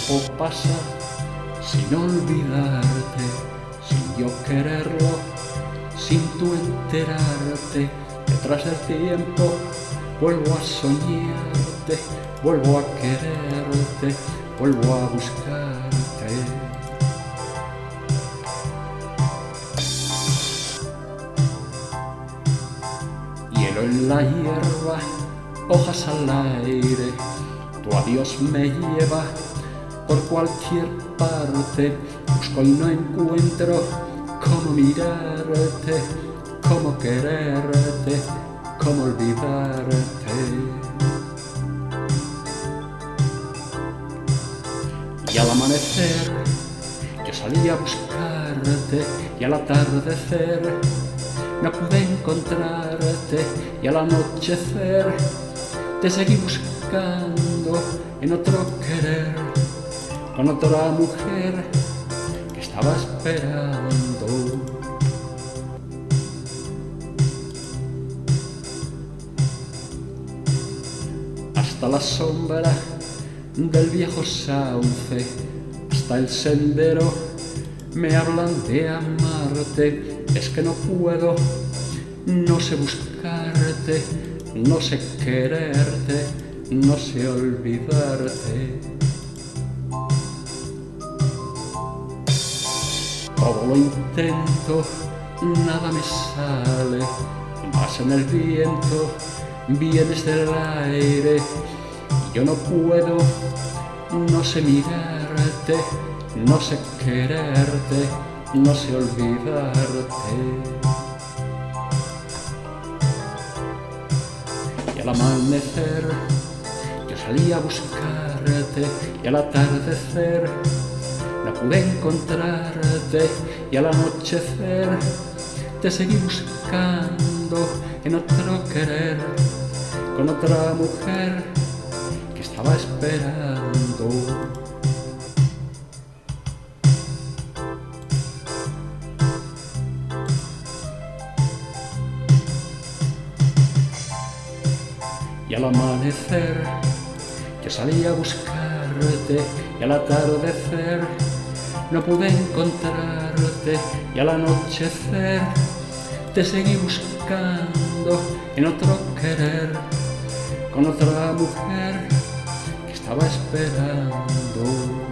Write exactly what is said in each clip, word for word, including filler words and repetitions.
tiempo pasa sin olvidarte, sin yo quererlo, sin tú enterarte. Detrás del tiempo vuelvo a soñarte, vuelvo a quererte, vuelvo a buscarte. Hielo en la hierba, hojas al aire, tu adiós me lleva por cualquier parte. Busco y no encuentro cómo mirarte, cómo quererte, cómo olvidarte. Y al amanecer yo salí a buscarte, y al atardecer no pude encontrarte, y al anochecer te seguí buscando en otro querer, con otra mujer que estaba esperando. Hasta la sombra del viejo sauce, hasta el sendero, me hablan de amarte. Es que no puedo, no sé buscarte, no sé quererte, no sé olvidarte. Todo lo intento, nada me sale, vas en el viento, vienes del aire. Yo no puedo, no sé mirarte, no sé quererte, no sé olvidarte. Y al amanecer yo salí a buscarte, y al atardecer no pude encontrarte, y al anochecer te seguí buscando en otro querer, con otra mujer que estaba esperando. Y al amanecer yo salí a buscarte, y al atardecer no pude encontrarte, y al anochecer te seguí buscando en otro querer, con otra mujer que estaba esperando.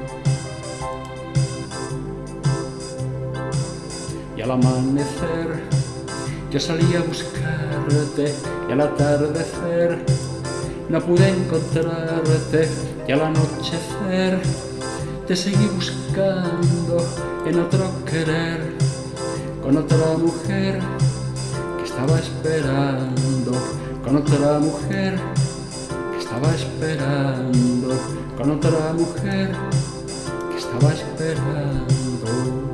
Y al amanecer yo salí a buscarte, y al atardecer no pude encontrarte, y al anochecer te seguí buscando en otro querer, con otra mujer que estaba esperando, con otra mujer que estaba esperando, con otra mujer que estaba esperando.